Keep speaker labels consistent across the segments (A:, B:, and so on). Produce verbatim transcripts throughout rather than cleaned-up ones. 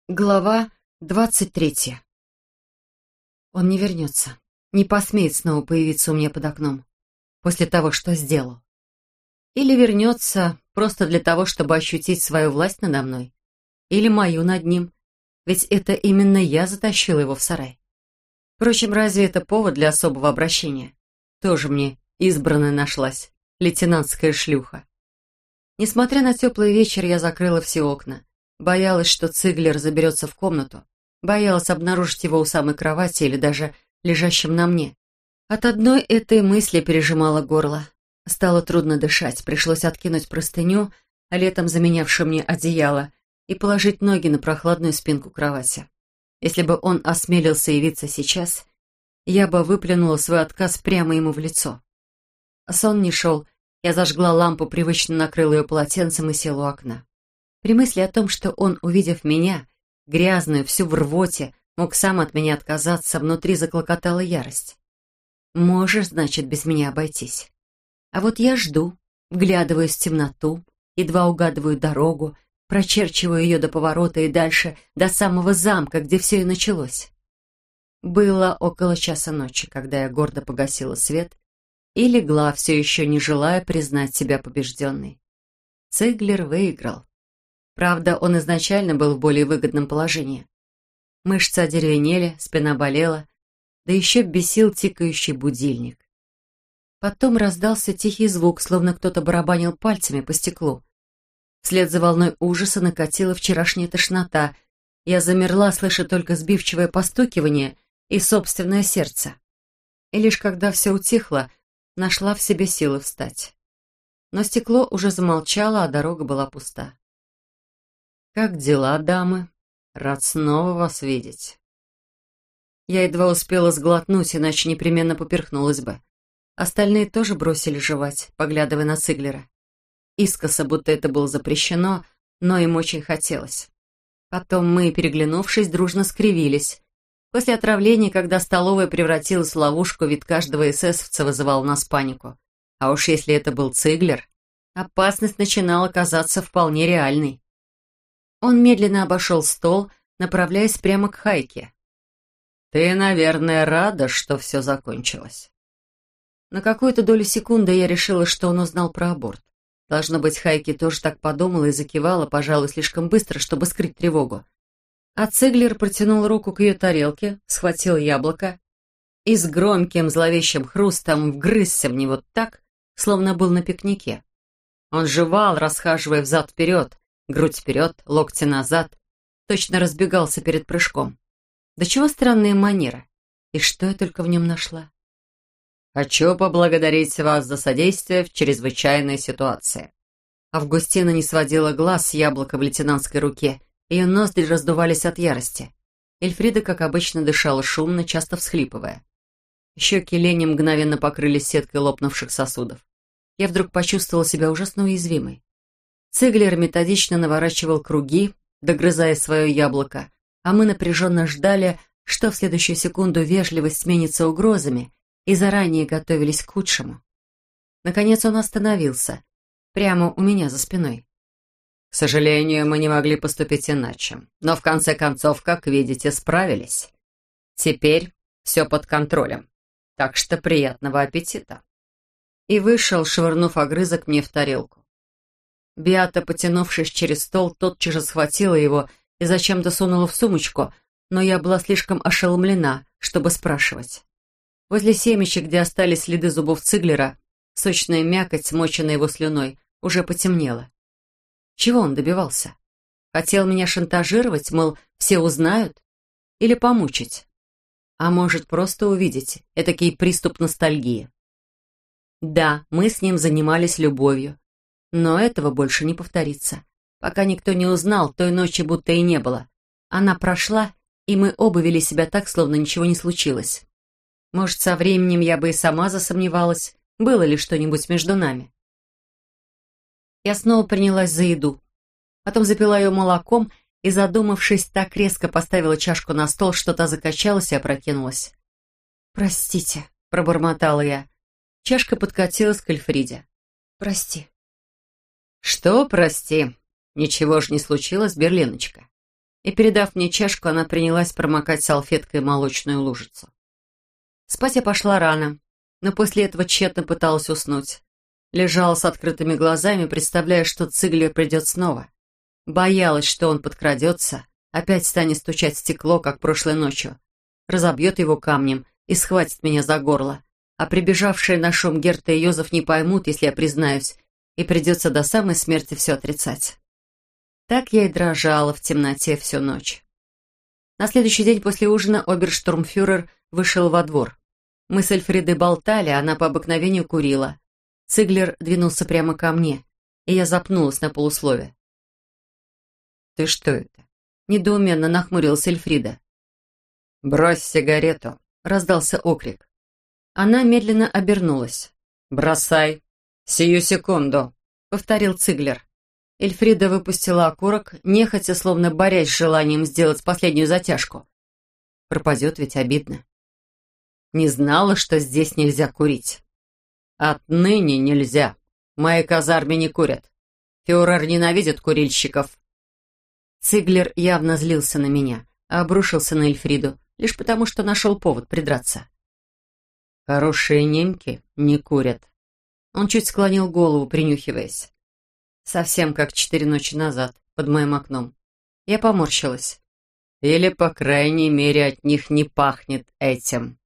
A: Глава двадцать третья. Он не вернется, не посмеет снова появиться у меня под окном после того, что сделал. Или вернется просто для того, чтобы ощутить свою власть надо мной, или мою над ним, ведь это именно я затащила его в сарай. Впрочем, разве это повод для особого обращения? Тоже мне избранная нашлась, лейтенантская шлюха. Несмотря на теплый вечер, я закрыла все окна. Боялась, что Циглер заберется в комнату. Боялась обнаружить его у самой кровати или даже лежащим на мне. От одной этой мысли пережимало горло. Стало трудно дышать. Пришлось откинуть простыню, а летом заменявшую мне одеяло, и положить ноги на прохладную спинку кровати. Если бы он осмелился явиться сейчас, я бы выплюнула свой отказ прямо ему в лицо. Сон не шел. Я зажгла лампу, привычно накрыла ее полотенцем и села у окна. При мысли о том, что он, увидев меня, грязную, всю в рвоте, мог сам от меня отказаться, внутри заклокотала ярость. Можешь, значит, без меня обойтись. А вот я жду, вглядываюсь в темноту, едва угадываю дорогу, прочерчиваю ее до поворота и дальше, до самого замка, где все и началось. Было около часа ночи, когда я гордо погасила свет и легла, все еще не желая признать себя побежденной. Циглер выиграл. Правда, он изначально был в более выгодном положении. Мышцы одеревенели, спина болела, да еще бесил тикающий будильник. Потом раздался тихий звук, словно кто-то барабанил пальцами по стеклу. Вслед за волной ужаса накатила вчерашняя тошнота. Я замерла, слыша только сбивчивое постукивание и собственное сердце. И лишь когда все утихло, нашла в себе силы встать. Но стекло уже замолчало, а дорога была пуста. «Как дела, дамы? Рад снова вас видеть». Я едва успела сглотнуть, иначе непременно поперхнулась бы. Остальные тоже бросили жевать, поглядывая на Циглера. Искоса, будто это было запрещено, но им очень хотелось. Потом мы, переглянувшись, дружно скривились. После отравления, когда столовая превратилась в ловушку, вид каждого эсэсовца вызывал у нас панику. А уж если это был Циглер, опасность начинала казаться вполне реальной. Он медленно обошел стол, направляясь прямо к Хайке. «Ты, наверное, рада, что все закончилось?» На какую-то долю секунды я решила, что он узнал про аборт. Должно быть, Хайки тоже так подумала и закивала, пожалуй, слишком быстро, чтобы скрыть тревогу. А Циглер протянул руку к ее тарелке, схватил яблоко и с громким зловещим хрустом вгрызся в него так, словно был на пикнике. Он жевал, расхаживая взад-вперед, грудь вперед, локти назад, точно разбегался перед прыжком. Да чего странная манера. И что я только в нем нашла? «Хочу поблагодарить вас за содействие в чрезвычайной ситуации». Августина не сводила глаз с яблока в лейтенантской руке, ее ноздри раздувались от ярости. Эльфрида, как обычно, дышала шумно, часто всхлипывая. Щеки Лени мгновенно покрылись сеткой лопнувших сосудов. Я вдруг почувствовала себя ужасно уязвимой. Циглер методично наворачивал круги, догрызая свое яблоко, а мы напряженно ждали, что в следующую секунду вежливость сменится угрозами, и заранее готовились к худшему. Наконец он остановился, прямо у меня за спиной. «К сожалению, мы не могли поступить иначе, но в конце концов, как видите, справились. Теперь все под контролем, так что приятного аппетита». И вышел, швырнув огрызок мне в тарелку. Беата, потянувшись через стол, тотчас же схватила его и зачем-то сунула в сумочку, но я была слишком ошеломлена, чтобы спрашивать. Возле семечек, где остались следы зубов Циглера, сочная мякоть, смоченная его слюной, уже потемнела. Чего он добивался? Хотел меня шантажировать, мол, все узнают? Или помучить? А может, просто увидеть этакий приступ ностальгии? Да, мы с ним занимались любовью. Но этого больше не повторится. Пока никто не узнал, той ночи будто и не было. Она прошла, и мы оба вели себя так, словно ничего не случилось. Может, со временем я бы и сама засомневалась, было ли что-нибудь между нами. Я снова принялась за еду. Потом запила ее молоком и, задумавшись, так резко поставила чашку на стол, что та закачалась и опрокинулась. «Простите», — пробормотала я. Чашка подкатилась к Эльфриде. «Прости». «Что, прости? Ничего ж не случилось, Берлиночка. и, передав мне чашку, она принялась промокать салфеткой молочную лужицу. Спать я пошла рано, но после этого тщетно пыталась уснуть. Лежала с открытыми глазами, представляя, что Циглер придет снова. Боялась, что он подкрадется, опять станет стучать в стекло, как прошлой ночью, разобьет его камнем и схватит меня за горло, а прибежавшие на шум Герта и Йозеф не поймут, если я признаюсь, и придется до самой смерти все отрицать. Так я и дрожала в темноте всю ночь. На следующий день после ужина оберштурмфюрер вышел во двор. Мы с Эльфридой болтали, она по обыкновению курила. Циглер двинулся прямо ко мне, и я запнулась на полуслове. «Ты что это?» — недоуменно нахмурилась Эльфрида. «Брось сигарету!» — раздался окрик. Она медленно обернулась. «Бросай! Сию секунду!» — повторил Циглер. Эльфрида выпустила окурок, нехотя, словно борясь с желанием сделать последнюю затяжку. Пропадет, ведь обидно. Не знала, что здесь нельзя курить. Отныне нельзя. В моей казарме не курят. Фюрер ненавидит курильщиков. Циглер явно злился на меня, а обрушился на Эльфриду, лишь потому, что нашел повод придраться. Хорошие немки не курят. Он чуть склонил голову, принюхиваясь. Совсем как четыре ночи назад, под моим окном. Я поморщилась. Или, по крайней мере, от них не пахнет этим.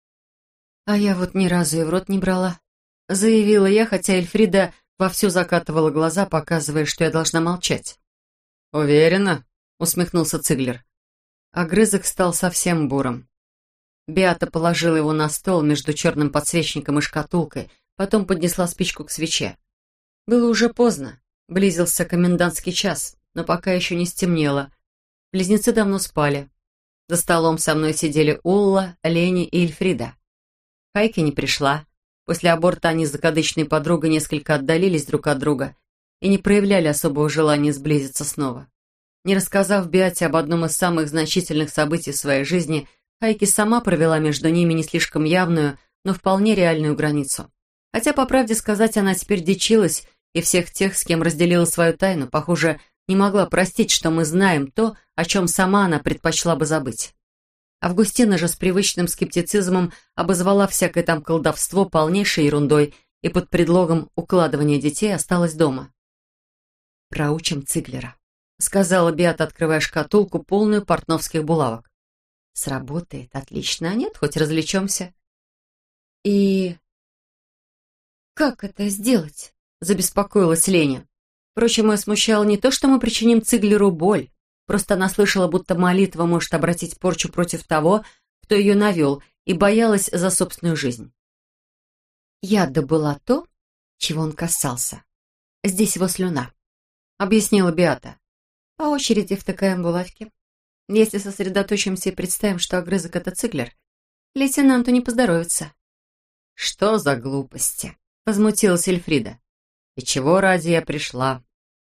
A: А я вот ни разу и в рот не брала. Заявила я, хотя Эльфрида вовсю закатывала глаза, показывая, что я должна молчать. «Уверена?» — усмехнулся Циглер. Огрызок стал совсем бурым. Беата положила его на стол между черным подсвечником и шкатулкой, потом поднесла спичку к свече. Было уже поздно. Близился комендантский час, но пока еще не стемнело. Близнецы давно спали. За столом со мной сидели Улла, Лени и Эльфрида. Хайки не пришла. После аборта они с закадычной подругой несколько отдалились друг от друга и не проявляли особого желания сблизиться снова. Не рассказав Беате об одном из самых значительных событий в своей жизни, Хайки сама провела между ними не слишком явную, но вполне реальную границу. Хотя, по правде сказать, она теперь дичилась, и всех тех, с кем разделила свою тайну, похоже, не могла простить, что мы знаем то, о чем сама она предпочла бы забыть. Августина же с привычным скептицизмом обозвала всякое там колдовство полнейшей ерундой и под предлогом укладывания детей осталась дома. «Проучим Циглера», — сказала Беата, открывая шкатулку, полную портновских булавок. «Сработает, отлично, а нет, хоть развлечемся». «И как это сделать?» — забеспокоилась Леня. Впрочем, ее смущало не то, что мы причиним Циглеру боль, просто она слышала, будто молитва может обратить порчу против того, кто ее навел, и боялась за собственную жизнь. «Я добыла то, чего он касался. Здесь его слюна», — объяснила Беата. «По очереди втыкаем булавки. Если сосредоточимся и представим, что огрызок — это Циглер, лейтенанту не поздоровится». «Что за глупости?» — возмутилась Эльфрида. «И чего ради я пришла?»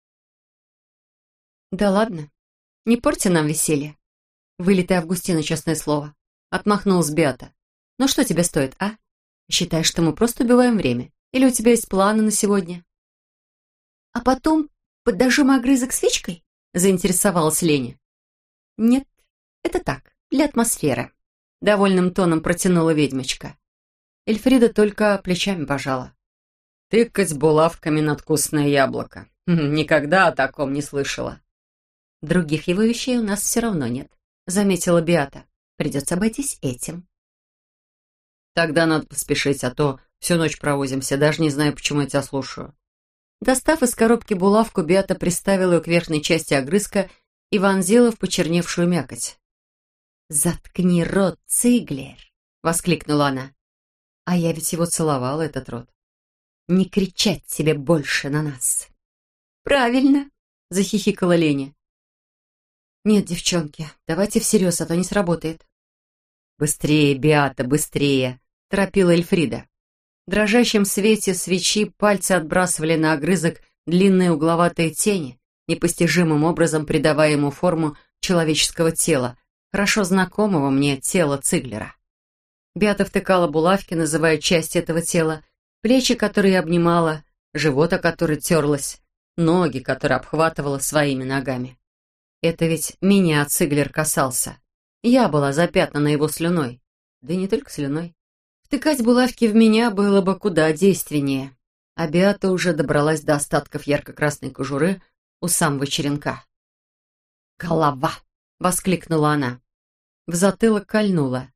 A: «Да ладно, не порти нам веселье. Вылитая Августина, честное слово», — отмахнулась Беата. «Ну что тебе стоит, а? Считаешь, что мы просто убиваем время? Или у тебя есть планы на сегодня?» «А потом подожжем огрызок свечкой?» — заинтересовалась Леня. «Нет, это так, для атмосферы», — довольным тоном протянула ведьмочка. Эльфрида только плечами пожала. «Тыкать булавками на вкусное яблоко. Никогда о таком не слышала». «Других его вещей у нас все равно нет», — заметила Беата. «Придется обойтись этим». «Тогда надо поспешить, а то всю ночь провозимся, даже не знаю, почему я тебя слушаю». Достав из коробки булавку, Беата приставила ее к верхней части огрызка и вонзила в почерневшую мякоть. «Заткни рот, Циглер!» — воскликнула она. «А я ведь его целовала, этот рот. Не кричать тебе больше на нас!» «Правильно!» — захихикала Леня. «Нет, девчонки, давайте всерьез, а то не сработает». «Быстрее, Беата, быстрее!» — торопила Эльфрида. В дрожащем свете свечи пальцы отбрасывали на огрызок длинные угловатые тени, непостижимым образом придавая ему форму человеческого тела, хорошо знакомого мне тела Циглера. Беата втыкала булавки, называя часть этого тела, плечи, которые обнимала, живот, о который терлась, ноги, которые обхватывала своими ногами. Это ведь меня Циглер касался. Я была запятнана его слюной. Да и не только слюной. Втыкать булавки в меня было бы куда действеннее. А Беата уже добралась до остатков ярко-красной кожуры у самого черенка. «Голова!» — воскликнула она. В затылок кольнула.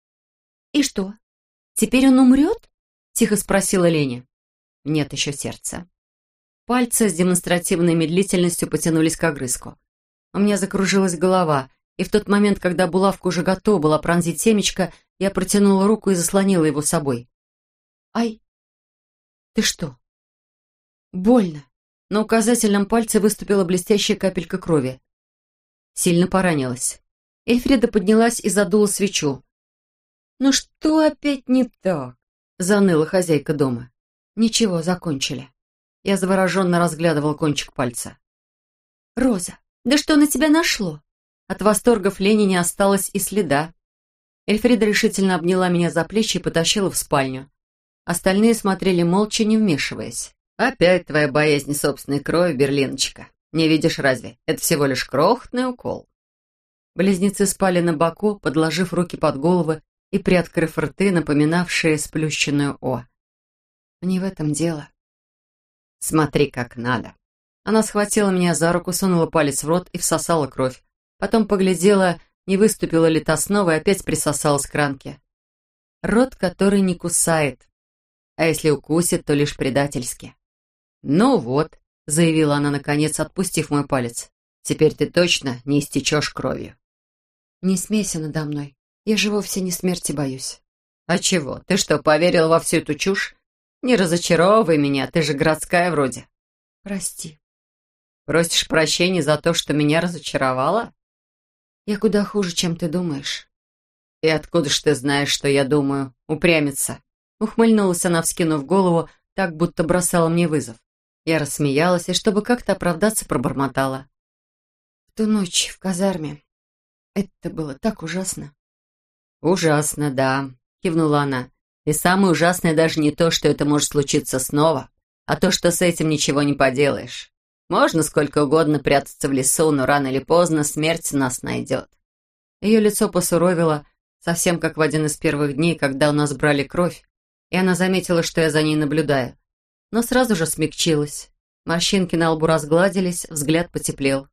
A: «И что, теперь он умрет?» — тихо спросила Леня. «Нет еще сердца». Пальцы с демонстративной медлительностью потянулись к огрызку. У меня закружилась голова, и в тот момент, когда булавка уже готова была пронзить семечко, я протянула руку и заслонила его собой. «Ай! Ты что?» «Больно!» На указательном пальце выступила блестящая капелька крови. Сильно поранилась. Эльфрида поднялась и задула свечу. «Ну что опять не так?» — заныла хозяйка дома. «Ничего, закончили». Я завороженно разглядывал кончик пальца. «Роза, да что на тебя нашло?» От восторгов Лени не осталось и следа. Эльфрида решительно обняла меня за плечи и потащила в спальню. Остальные смотрели молча, не вмешиваясь. «Опять твоя боязнь собственной крови, Берлиночка. Не видишь разве? Это всего лишь крохотный укол». Близнецы спали на боку, подложив руки под головы и приоткрыв рты, напоминавшие сплющенную «О». «Не в этом дело». «Смотри, как надо». Она схватила меня за руку, сунула палец в рот и всосала кровь. Потом поглядела, не выступила ли та снова, и опять присосалась к ранке. Рот, который не кусает. А если укусит, то лишь предательски. «Ну вот», — заявила она, наконец, отпустив мой палец, «теперь ты точно не истечешь кровью». «Не смейся надо мной. Я же вовсе не смерти боюсь». «А чего? Ты что, поверила во всю эту чушь? Не разочаровывай меня, ты же городская вроде». «Прости». «Просишь прощения за то, что меня разочаровала?» «Я куда хуже, чем ты думаешь». «И откуда ж ты знаешь, что я думаю? Упрямиться?» Ухмыльнулась она, вскинув голову, так будто бросала мне вызов. Я рассмеялась и, чтобы как-то оправдаться, пробормотала. «В ту ночь в казарме. Это было так ужасно». «Ужасно, да», — кивнула она. «И самое ужасное даже не то, что это может случиться снова, а то, что с этим ничего не поделаешь. Можно сколько угодно прятаться в лесу, но рано или поздно смерть нас найдет». Ее лицо посуровило, совсем как в один из первых дней, когда у нас брали кровь, и она заметила, что я за ней наблюдаю. Но сразу же смягчилась. Морщинки на лбу разгладились, взгляд потеплел.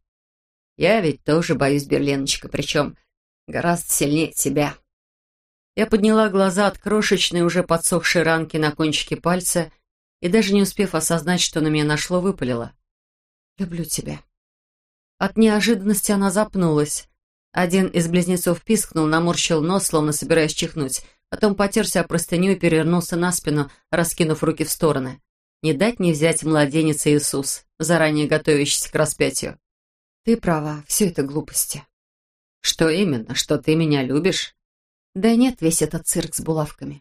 A: «Я ведь тоже боюсь, Берлиночка, причем гораздо сильнее тебя». Я подняла глаза от крошечной, уже подсохшей ранки на кончике пальца и, даже не успев осознать, что на меня нашло, выпалила. «Люблю тебя». От неожиданности она запнулась. Один из близнецов пискнул, наморщил нос, словно собираясь чихнуть, потом потерся о простыню и перевернулся на спину, раскинув руки в стороны. Не дать не взять младенец Иисус, заранее готовящийся к распятию. «Ты права, все это глупости». «Что именно? Что ты меня любишь?» «Да нет, весь этот цирк с булавками».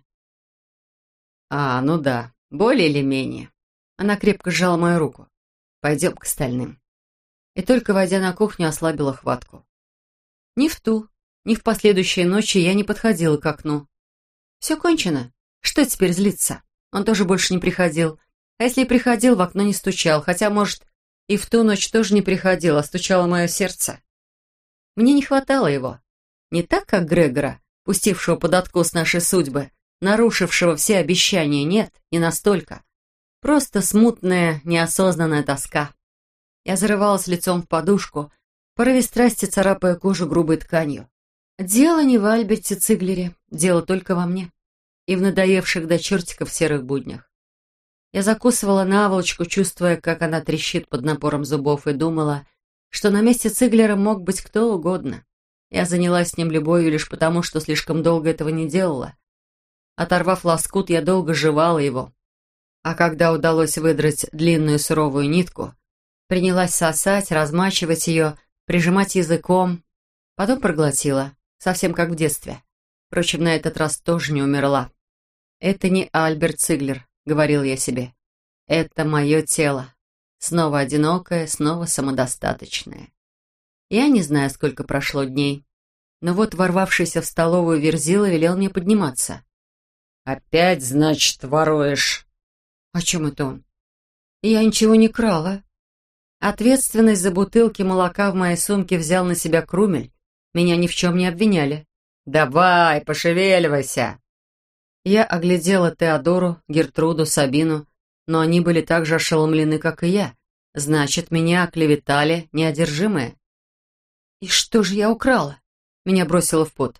A: «А, ну да, более или менее». Она крепко сжала мою руку. «Пойдем к остальным». И только войдя на кухню, ослабила хватку. Ни в ту, ни в последующие ночи я не подходила к окну. Все кончено. Что теперь злиться? Он тоже больше не приходил. А если и приходил, в окно не стучал, хотя, может, и в ту ночь тоже не приходил, а стучало мое сердце. Мне не хватало его. Не так, как Грегора, пустившего под откос нашей судьбы, нарушившего все обещания, нет, не настолько. Просто смутная, неосознанная тоска. Я зарывалась лицом в подушку, в порыве страсти царапая кожу грубой тканью. Дело не в Альберте Циглере, дело только во мне и в надоевших до чертиков серых буднях. Я закусывала наволочку, чувствуя, как она трещит под напором зубов, и думала, что на месте Циглера мог быть кто угодно. Я занялась с ним любовью лишь потому, что слишком долго этого не делала. Оторвав лоскут, я долго жевала его. А когда удалось выдрать длинную суровую нитку, принялась сосать, размачивать ее, прижимать языком, потом проглотила, совсем как в детстве. Впрочем, на этот раз тоже не умерла. «Это не Альберт Циглер», — говорил я себе. «Это мое тело. Снова одинокое, снова самодостаточное». Я не знаю, сколько прошло дней, но вот ворвавшийся в столовую Верзила велел мне подниматься. «Опять, значит, воруешь?» «О чем это он?» «Я ничего не крала». Ответственность за бутылки молока в моей сумке взял на себя Крумель. Меня ни в чем не обвиняли. «Давай, пошевеливайся!» Я оглядела Теодору, Гертруду, Сабину, но они были так же ошеломлены, как и я. Значит, меня оклеветали неодержимые. «И что же я украла?» Меня бросило в пот.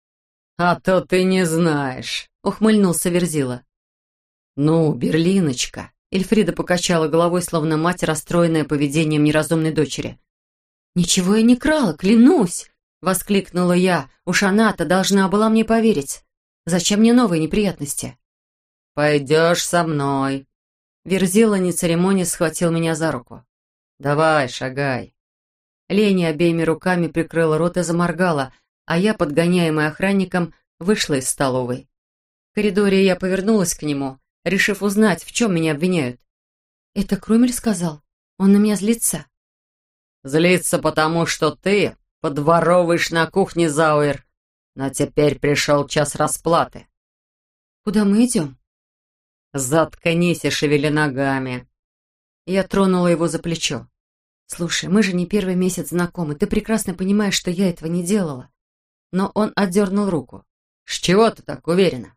A: «А то ты не знаешь», — ухмыльнулся Верзила. «Ну, Берлиночка», — Эльфрида покачала головой, словно мать, расстроенная поведением неразумной дочери. «Ничего я не крала, клянусь!» — воскликнула я. Уж она-то должна была мне поверить. Зачем мне новые неприятности? «Пойдешь со мной». Верзила, не церемонясь, схватил меня за руку. «Давай, шагай». Леня обеими руками прикрыла рот и заморгала, а я, подгоняемая охранником, вышла из столовой. В коридоре я повернулась к нему, решив узнать, в чем меня обвиняют. «Это Крумель сказал? Он на меня злится?» «Злится, потому что ты подворовываешь на кухне, Зауэр. Но теперь пришел час расплаты». «Куда мы идем?» «Заткнись и шевели ногами». Я тронула его за плечо. «Слушай, мы же не первый месяц знакомы. Ты прекрасно понимаешь, что я этого не делала». Но он отдернул руку. «С чего ты так уверена?»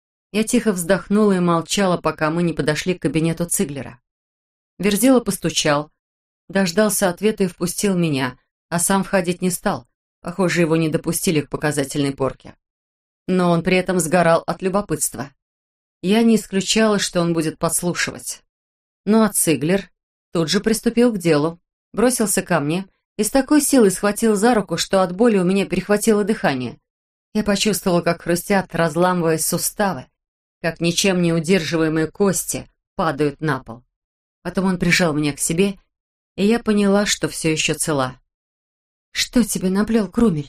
A: Я тихо вздохнула и молчала, пока мы не подошли к кабинету Циглера. Верзила постучал, дождался ответа и впустил меня, а сам входить не стал. Похоже, его не допустили к показательной порке. Но он при этом сгорал от любопытства. Я не исключала, что он будет подслушивать. Ну а Циглер тут же приступил к делу, бросился ко мне и с такой силой схватил за руку, что от боли у меня перехватило дыхание. Я почувствовала, как хрустят, разламываясь суставы, как ничем не удерживаемые кости падают на пол. Потом он прижал меня к себе, и я поняла, что все еще цела. «Что тебе наплел Крумель?»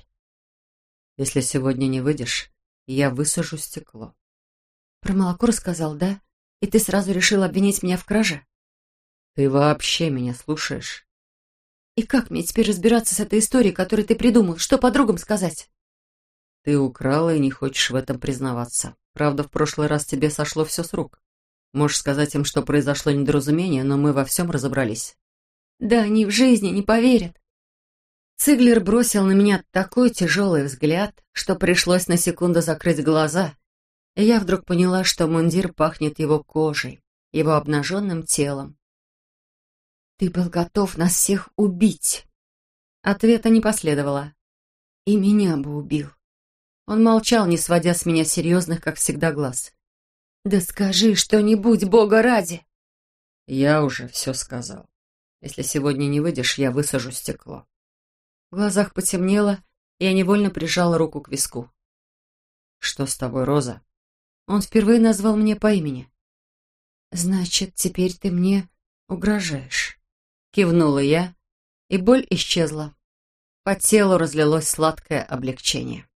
A: «Если сегодня не выйдешь, я высажу стекло». «Про молоко рассказал, да? И ты сразу решил обвинить меня в краже?» «Ты вообще меня слушаешь?» «И как мне теперь разбираться с этой историей, которую ты придумал? Что подругам сказать?» «Ты украла и не хочешь в этом признаваться. Правда, в прошлый раз тебе сошло все с рук. Можешь сказать им, что произошло недоразумение, но мы во всем разобрались». «Да они в жизни не поверят». Циглер бросил на меня такой тяжелый взгляд, что пришлось на секунду закрыть глаза, и я вдруг поняла, что мундир пахнет его кожей, его обнаженным телом. «Ты был готов нас всех убить!» Ответа не последовало. «И меня бы убил». Он молчал, не сводя с меня серьезных, как всегда, глаз. «Да скажи что-нибудь, Бога ради!» «Я уже все сказал. Если сегодня не выйдешь, я высажу стекло». В глазах потемнело, и я невольно прижала руку к виску. «Что с тобой, Роза?» Он впервые назвал меня по имени. «Значит, теперь ты мне угрожаешь?» Кивнула я, и боль исчезла. По телу разлилось сладкое облегчение.